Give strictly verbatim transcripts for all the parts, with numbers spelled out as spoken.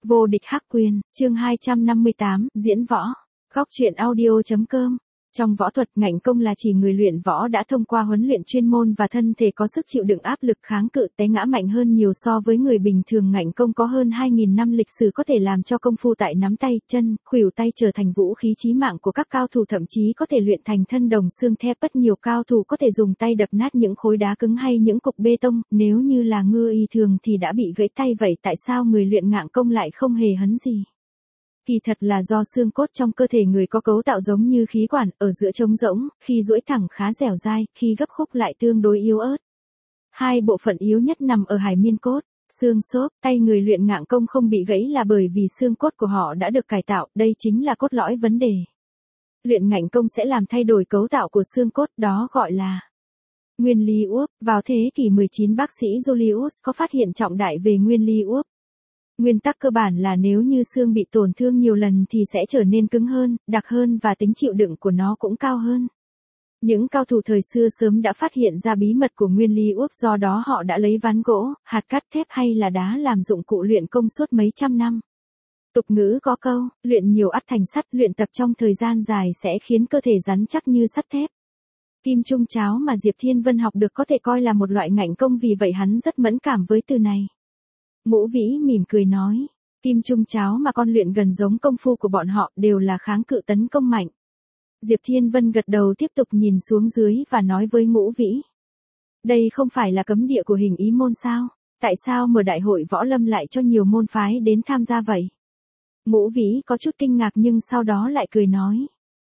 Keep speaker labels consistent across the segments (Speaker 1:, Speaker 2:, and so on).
Speaker 1: Vô địch hắc quyền, chương hai trăm năm mươi tám, diễn võ. Góc truyện audio chấm com. Trong võ thuật, ngạnh công là chỉ người luyện võ đã thông qua huấn luyện chuyên môn và thân thể có sức chịu đựng áp lực kháng cự té ngã mạnh hơn nhiều so với người bình thường. Ngạnh công có hơn hai nghìn năm lịch sử, có thể làm cho công phu tại nắm tay, chân, khuỷu tay trở thành vũ khí chí mạng của các cao thủ, thậm chí có thể luyện thành thân đồng xương thép. Rất nhiều cao thủ có thể dùng tay đập nát những khối đá cứng hay những cục bê tông, nếu như là ngư y thường thì đã bị gãy tay. Vậy tại sao người luyện ngạnh công lại không hề hấn gì? Kỳ thật là do xương cốt trong cơ thể người có cấu tạo giống như khí quản, ở giữa trống rỗng, khi duỗi thẳng khá dẻo dai, khi gấp khúc lại tương đối yếu ớt. Hai bộ phận yếu nhất nằm ở hải miên cốt, xương xốp. Tay người luyện ngạnh công không bị gãy là bởi vì xương cốt của họ đã được cải tạo, đây chính là cốt lõi vấn đề. Luyện ngạnh công sẽ làm thay đổi cấu tạo của xương cốt, đó gọi là nguyên lý uốc. Vào thế kỷ mười chín, bác sĩ Julius có phát hiện trọng đại về nguyên lý uốc. Nguyên tắc cơ bản là nếu như xương bị tổn thương nhiều lần thì sẽ trở nên cứng hơn, đặc hơn và tính chịu đựng của nó cũng cao hơn. Những cao thủ thời xưa sớm đã phát hiện ra bí mật của nguyên lý uốc, do đó họ đã lấy ván gỗ, hạt cắt thép hay là đá làm dụng cụ luyện công suốt mấy trăm năm. Tục ngữ có câu, luyện nhiều ắt thành sắt, luyện tập trong thời gian dài sẽ khiến cơ thể rắn chắc như sắt thép. Kim trung cháo mà Diệp Thiên Vân học được có thể coi là một loại ngạnh công, vì vậy hắn rất mẫn cảm với từ này. Ngũ Vĩ mỉm cười nói, kim trung cháo mà con luyện gần giống công phu của bọn họ, đều là kháng cự tấn công mạnh. Diệp Thiên Vân gật đầu, tiếp tục nhìn xuống dưới và nói với Ngũ Vĩ. Đây không phải là cấm địa của hình ý môn sao? Tại sao mở đại hội võ lâm lại cho nhiều môn phái đến tham gia vậy? Ngũ Vĩ có chút kinh ngạc nhưng sau đó lại cười nói.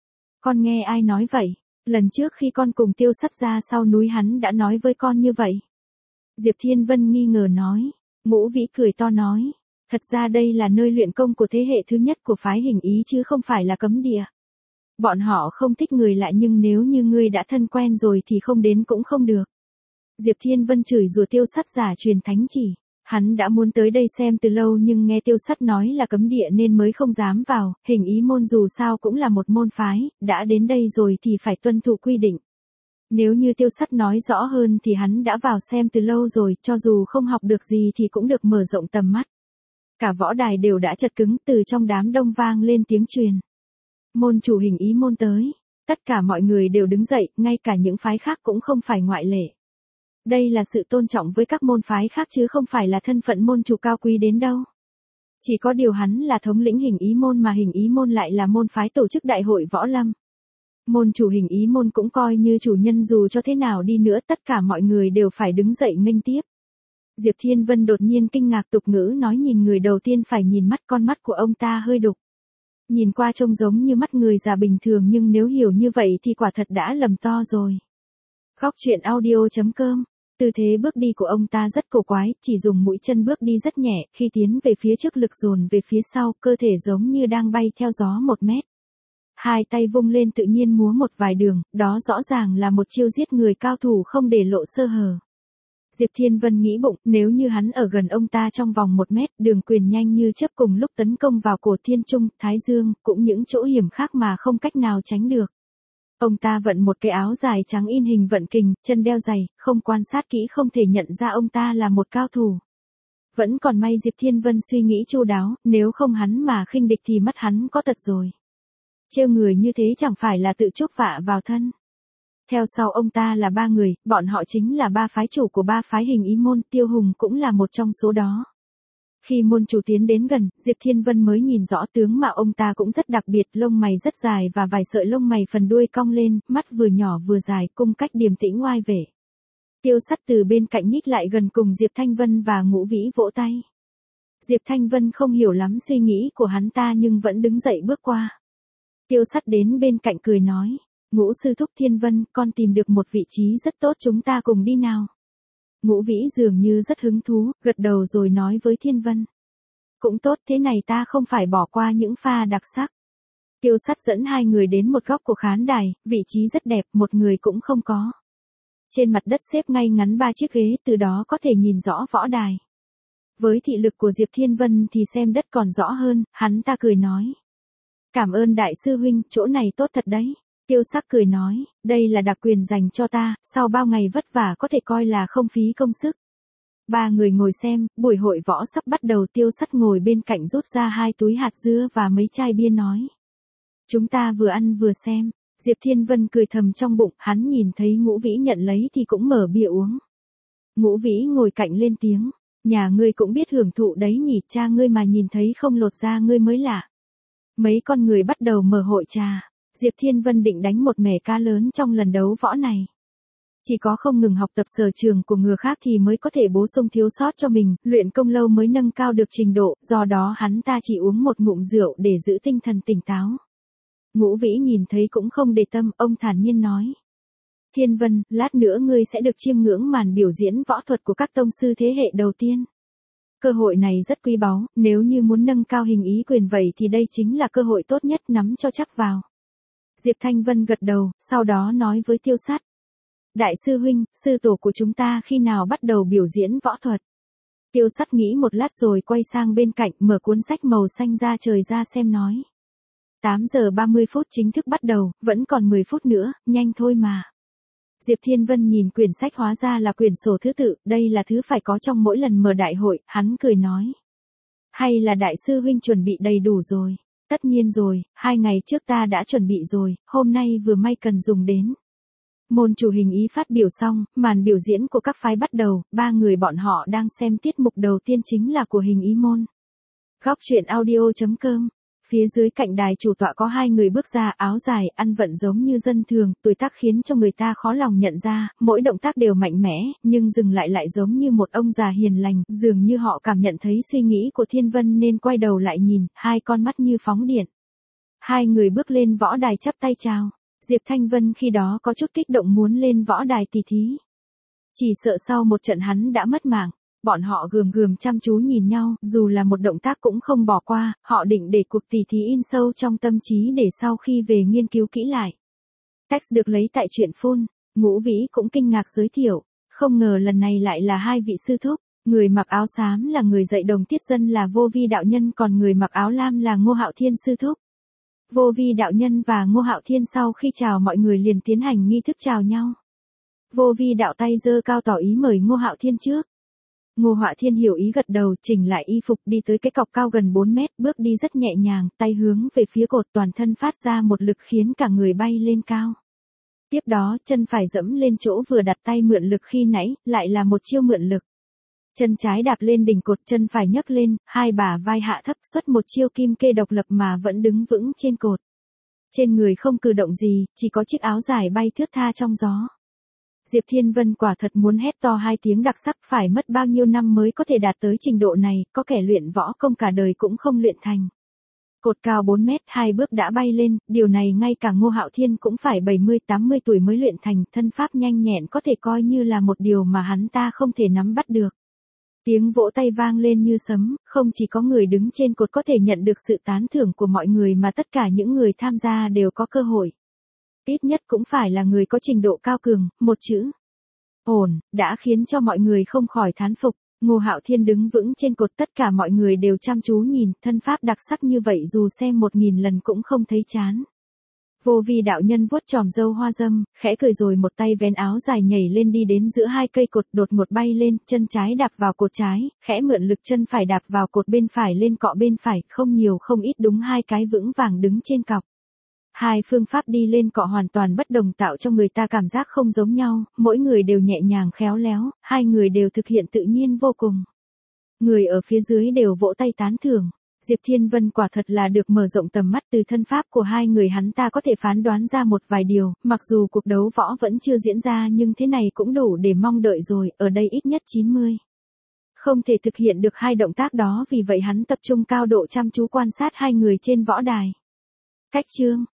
Speaker 1: Con nghe ai nói vậy? Lần trước khi con cùng Tiêu Sắt ra sau núi hắn đã nói với con như vậy. Diệp Thiên Vân nghi ngờ nói. Ngũ Vĩ cười to nói, thật ra đây là nơi luyện công của thế hệ thứ nhất của phái hình ý chứ không phải là cấm địa. Bọn họ không thích người lạ, nhưng nếu như ngươi đã thân quen rồi thì không đến cũng không được. Diệp Thiên Vân chửi rủa Tiêu Sắt giả truyền thánh chỉ. Hắn đã muốn tới đây xem từ lâu nhưng nghe Tiêu Sắt nói là cấm địa nên mới không dám vào. Hình ý môn dù sao cũng là một môn phái, đã đến đây rồi thì phải tuân thủ quy định. Nếu như Tiêu Sắt nói rõ hơn thì hắn đã vào xem từ lâu rồi, cho dù không học được gì thì cũng được mở rộng tầm mắt. Cả võ đài đều đã chật cứng, từ trong đám đông vang lên tiếng truyền. Môn chủ hình ý môn tới. Tất cả mọi người đều đứng dậy, ngay cả những phái khác cũng không phải ngoại lệ. Đây là sự tôn trọng với các môn phái khác chứ không phải là thân phận môn chủ cao quý đến đâu. Chỉ có điều hắn là thống lĩnh hình ý môn mà hình ý môn lại là môn phái tổ chức đại hội võ lâm. Môn chủ hình ý môn cũng coi như chủ nhân, dù cho thế nào đi nữa tất cả mọi người đều phải đứng dậy nghênh tiếp. Diệp Thiên Vân đột nhiên kinh ngạc, tục ngữ nói nhìn người đầu tiên phải nhìn mắt, con mắt của ông ta hơi đục. Nhìn qua trông giống như mắt người già bình thường nhưng nếu hiểu như vậy thì quả thật đã lầm to rồi. Góc truyện audio chấm com. Tư thế bước đi của ông ta rất cổ quái, chỉ dùng mũi chân bước đi rất nhẹ, khi tiến về phía trước lực dồn về phía sau, cơ thể giống như đang bay theo gió một mét. Hai tay vung lên tự nhiên múa một vài đường, đó rõ ràng là một chiêu giết người cao thủ không để lộ sơ hở. Diệp Thiên Vân nghĩ bụng, nếu như hắn ở gần ông ta trong vòng một mét, đường quyền nhanh như chớp cùng lúc tấn công vào cổ Thiên Trung, Thái Dương, cũng những chỗ hiểm khác mà không cách nào tránh được. Ông ta vận một cái áo dài trắng in hình vận kình, chân đeo giày, không quan sát kỹ không thể nhận ra ông ta là một cao thủ. Vẫn còn may Diệp Thiên Vân suy nghĩ chu đáo, nếu không hắn mà khinh địch thì mắt hắn có tật rồi. Trêu người như thế chẳng phải là tự chuốc vạ vào thân. Theo sau ông ta là ba người, bọn họ chính là ba phái chủ của ba phái hình ý môn, Tiêu Hùng cũng là một trong số đó. Khi môn chủ tiến đến gần, Diệp Thiên Vân mới nhìn rõ tướng mà ông ta cũng rất đặc biệt, lông mày rất dài và vài sợi lông mày phần đuôi cong lên, mắt vừa nhỏ vừa dài, cung cách điềm tĩnh oai vệ. Tiêu Sắt từ bên cạnh nhích lại gần cùng Diệp Thanh Vân và Ngũ Vĩ vỗ tay. Diệp Thanh Vân không hiểu lắm suy nghĩ của hắn ta nhưng vẫn đứng dậy bước qua. Tiêu Sắt đến bên cạnh cười nói, Ngũ sư thúc Thiên Vân, con tìm được một vị trí rất tốt, chúng ta cùng đi nào. Ngũ Vĩ dường như rất hứng thú, gật đầu rồi nói với Thiên Vân. Cũng tốt, thế này ta không phải bỏ qua những pha đặc sắc. Tiêu Sắt dẫn hai người đến một góc của khán đài, vị trí rất đẹp, một người cũng không có. Trên mặt đất xếp ngay ngắn ba chiếc ghế, từ đó có thể nhìn rõ võ đài. Với thị lực của Diệp Thiên Vân thì xem đất còn rõ hơn, hắn ta cười nói. Cảm ơn đại sư huynh, chỗ này tốt thật đấy. Tiêu Sắc cười nói, đây là đặc quyền dành cho ta, sau bao ngày vất vả có thể coi là không phí công sức. Ba người ngồi xem, buổi hội võ sắp bắt đầu. Tiêu Sắt ngồi bên cạnh rút ra hai túi hạt dưa và mấy chai bia nói. Chúng ta vừa ăn vừa xem. Diệp Thiên Vân cười thầm trong bụng, hắn nhìn thấy Ngũ Vĩ nhận lấy thì cũng mở bia uống. Ngũ Vĩ ngồi cạnh lên tiếng. Nhà ngươi cũng biết hưởng thụ đấy nhỉ, cha ngươi mà nhìn thấy không lột da ngươi mới lạ. Mấy con người bắt đầu mở hội trà. Diệp Thiên Vân định đánh một mẻ cá lớn trong lần đấu võ này. Chỉ có không ngừng học tập sở trường của người khác thì mới có thể bổ sung thiếu sót cho mình, luyện công lâu mới nâng cao được trình độ, do đó hắn ta chỉ uống một ngụm rượu để giữ tinh thần tỉnh táo. Ngũ Vĩ nhìn thấy cũng không để tâm, ông thản nhiên nói. Thiên Vân, lát nữa ngươi sẽ được chiêm ngưỡng màn biểu diễn võ thuật của các tông sư thế hệ đầu tiên. Cơ hội này rất quý báu, nếu như muốn nâng cao hình ý quyền vậy thì đây chính là cơ hội tốt nhất, nắm cho chắc vào. Diệp Thanh Vân gật đầu, sau đó nói với Tiêu Sắt. Đại sư huynh, sư tổ của chúng ta khi nào bắt đầu biểu diễn võ thuật? Tiêu Sắt nghĩ một lát rồi quay sang bên cạnh, mở cuốn sách màu xanh da trời ra xem nói. tám giờ ba mươi phút chính thức bắt đầu, vẫn còn mười phút nữa, nhanh thôi mà. Diệp Thiên Vân nhìn quyển sách hóa ra là quyển sổ thứ tự, đây là thứ phải có trong mỗi lần mở đại hội, hắn cười nói. Hay là đại sư huynh chuẩn bị đầy đủ rồi? Tất nhiên rồi, hai ngày trước ta đã chuẩn bị rồi, hôm nay vừa may cần dùng đến. Môn chủ hình ý phát biểu xong, màn biểu diễn của các phái bắt đầu, ba người bọn họ đang xem tiết mục đầu tiên chính là của hình ý môn. Góc truyện audio chấm com. Phía dưới cạnh đài chủ tọa có hai người bước ra, áo dài, ăn vận giống như dân thường, tuổi tác khiến cho người ta khó lòng nhận ra, mỗi động tác đều mạnh mẽ, nhưng dừng lại lại giống như một ông già hiền lành, dường như họ cảm nhận thấy suy nghĩ của Thiên Vân nên quay đầu lại nhìn, hai con mắt như phóng điện. Hai người bước lên võ đài chắp tay chào. Diệp Thanh Vân khi đó có chút kích động muốn lên võ đài tỉ thí. Chỉ sợ sau một trận hắn đã mất mạng. Bọn họ gườm gườm chăm chú nhìn nhau, dù là một động tác cũng không bỏ qua, họ định để cuộc tỉ thí in sâu trong tâm trí để sau khi về nghiên cứu kỹ lại. Text được lấy tại truyện phun, Ngũ Vĩ cũng kinh ngạc giới thiệu, không ngờ lần này lại là hai vị sư thúc, người mặc áo xám là người dạy Đồng Tiết Dân là Vô Vi đạo nhân, còn người mặc áo lam là Ngô Hạo Thiên sư thúc. Vô Vi đạo nhân và Ngô Hạo Thiên sau khi chào mọi người liền tiến hành nghi thức chào nhau. Vô Vi đạo tay giơ cao tỏ ý mời Ngô Hạo Thiên trước. Ngô Hạo Thiên hiểu ý gật đầu, chỉnh lại y phục đi tới cái cọc cao gần bốn mét, bước đi rất nhẹ nhàng, tay hướng về phía cột, toàn thân phát ra một lực khiến cả người bay lên cao. Tiếp đó, chân phải dẫm lên chỗ vừa đặt tay mượn lực khi nãy, lại là một chiêu mượn lực. Chân trái đạp lên đỉnh cột, chân phải nhấc lên, hai bả vai hạ thấp xuất một chiêu kim kê độc lập mà vẫn đứng vững trên cột. Trên người không cử động gì, chỉ có chiếc áo dài bay thướt tha trong gió. Diệp Thiên Vân quả thật muốn hét to hai tiếng đặc sắc, phải mất bao nhiêu năm mới có thể đạt tới trình độ này, có kẻ luyện võ công cả đời cũng không luyện thành. Cột cao bốn mét, hai bước đã bay lên, điều này ngay cả Ngô Hạo Thiên cũng phải bảy mươi tám mươi tuổi mới luyện thành, thân pháp nhanh nhẹn có thể coi như là một điều mà hắn ta không thể nắm bắt được. Tiếng vỗ tay vang lên như sấm, không chỉ có người đứng trên cột có thể nhận được sự tán thưởng của mọi người mà tất cả những người tham gia đều có cơ hội. Ít nhất cũng phải là người có trình độ cao cường, một chữ ổn, đã khiến cho mọi người không khỏi thán phục. Ngô Hạo Thiên đứng vững trên cột, tất cả mọi người đều chăm chú nhìn, thân pháp đặc sắc như vậy dù xem một nghìn lần cũng không thấy chán. Vô Vi đạo nhân vuốt chòm râu hoa dâm, khẽ cười rồi một tay vén áo dài nhảy lên đi đến giữa hai cây cột, đột ngột bay lên, chân trái đạp vào cột trái, khẽ mượn lực chân phải đạp vào cột bên phải lên cọ bên phải, không nhiều không ít đúng hai cái vững vàng đứng trên cọc. Hai phương pháp đi lên cọ hoàn toàn bất đồng tạo cho người ta cảm giác không giống nhau, mỗi người đều nhẹ nhàng khéo léo, hai người đều thực hiện tự nhiên vô cùng. Người ở phía dưới đều vỗ tay tán thưởng. Diệp Thiên Vân quả thật là được mở rộng tầm mắt, từ thân pháp của hai người hắn ta có thể phán đoán ra một vài điều, mặc dù cuộc đấu võ vẫn chưa diễn ra nhưng thế này cũng đủ để mong đợi rồi, ở đây ít nhất chín mươi. Không thể thực hiện được hai động tác đó, vì vậy hắn tập trung cao độ chăm chú quan sát hai người trên võ đài. Cách chương